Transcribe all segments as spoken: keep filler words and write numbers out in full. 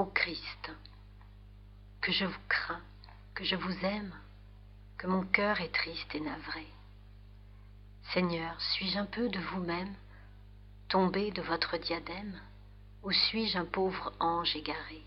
Ô Christ, que je vous crains, que je vous aime, que mon cœur est triste et navré. Seigneur, suis-je un peu de vous-même, tombé de votre diadème, ou suis-je un pauvre ange égaré?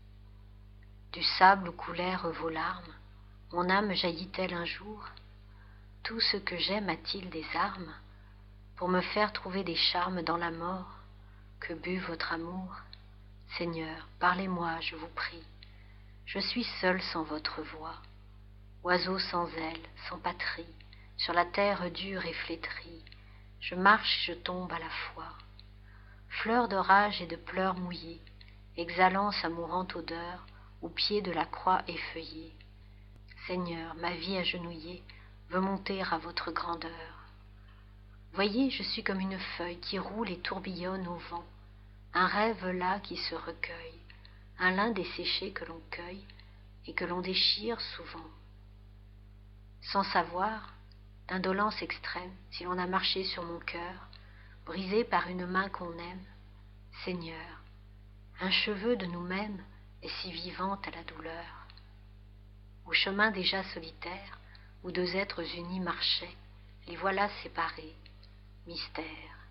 Du sable où coulèrent vos larmes, mon âme jaillit-elle un jour? Tout ce que j'aime a-t-il des armes pour me faire trouver des charmes dans la mort que but votre amour? Seigneur, parlez-moi, je vous prie. Je suis seul sans votre voix, oiseau sans aile, sans patrie, sur la terre dure et flétrie, je marche, je tombe à la fois. Fleur d'orage et de pleurs mouillés, exhalant sa mourante odeur au pied de la croix effeuillée. Seigneur, ma vie agenouillée veut monter à votre grandeur. Voyez, je suis comme une feuille qui roule et tourbillonne au vent, un rêve là qui se recueille, un lin desséché que l'on cueille et que l'on déchire souvent. Sans savoir, d'indolence extrême, si l'on a marché sur mon cœur, brisé par une main qu'on aime, Seigneur, un cheveu de nous-mêmes est si vivante à la douleur. Au chemin déjà solitaire, où deux êtres unis marchaient, les voilà séparés, mystère.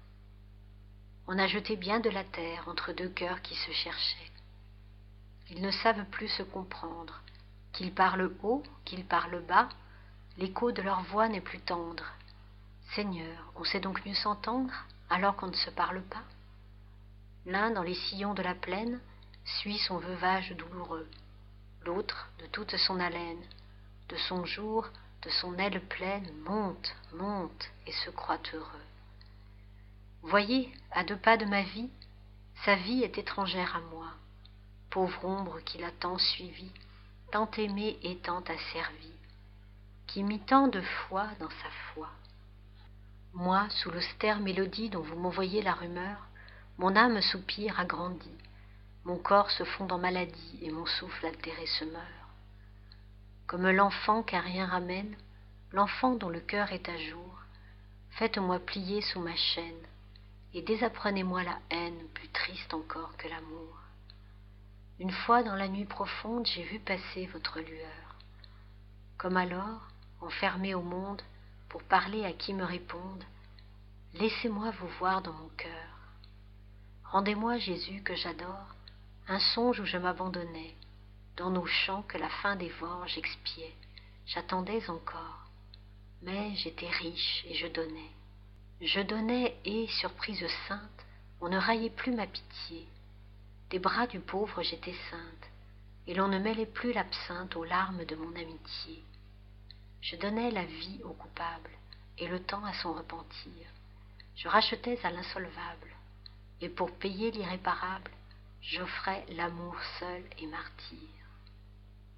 On a jeté bien de la terre entre deux cœurs qui se cherchaient. Ils ne savent plus se comprendre, qu'ils parlent haut, qu'ils parlent bas, l'écho de leur voix n'est plus tendre. Seigneur, on sait donc mieux s'entendre alors qu'on ne se parle pas? L'un dans les sillons de la plaine suit son veuvage douloureux, l'autre de toute son haleine, de son jour, de son aile pleine, monte, monte et se croit heureux. Voyez, à deux pas de ma vie, sa vie est étrangère à moi, pauvre ombre qui l'a tant suivi, tant aimé et tant asservi, qui mit tant de foi dans sa foi. Moi, sous l'austère mélodie dont vous m'envoyez la rumeur, mon âme soupire agrandie, mon corps se fond en maladie et mon souffle altéré se meurt. Comme l'enfant qu'un rien ramène, l'enfant dont le cœur est à jour, faites-moi plier sous ma chaîne, et désapprenez-moi la haine plus triste encore que l'amour. Une fois dans la nuit profonde, j'ai vu passer votre lueur. Comme alors, enfermé au monde, pour parler à qui me réponde, laissez-moi vous voir dans mon cœur. Rendez-moi, Jésus, que j'adore, un songe où je m'abandonnais, dans nos champs que la faim dévore, j'expiais, j'attendais encore, mais j'étais riche et je donnais. Je donnais et, surprise sainte, on ne raillait plus ma pitié. Des bras du pauvre j'étais sainte, et l'on ne mêlait plus l'absinthe aux larmes de mon amitié. Je donnais la vie au coupable, et le temps à son repentir. Je rachetais à l'insolvable, et pour payer l'irréparable, j'offrais l'amour seul et martyr.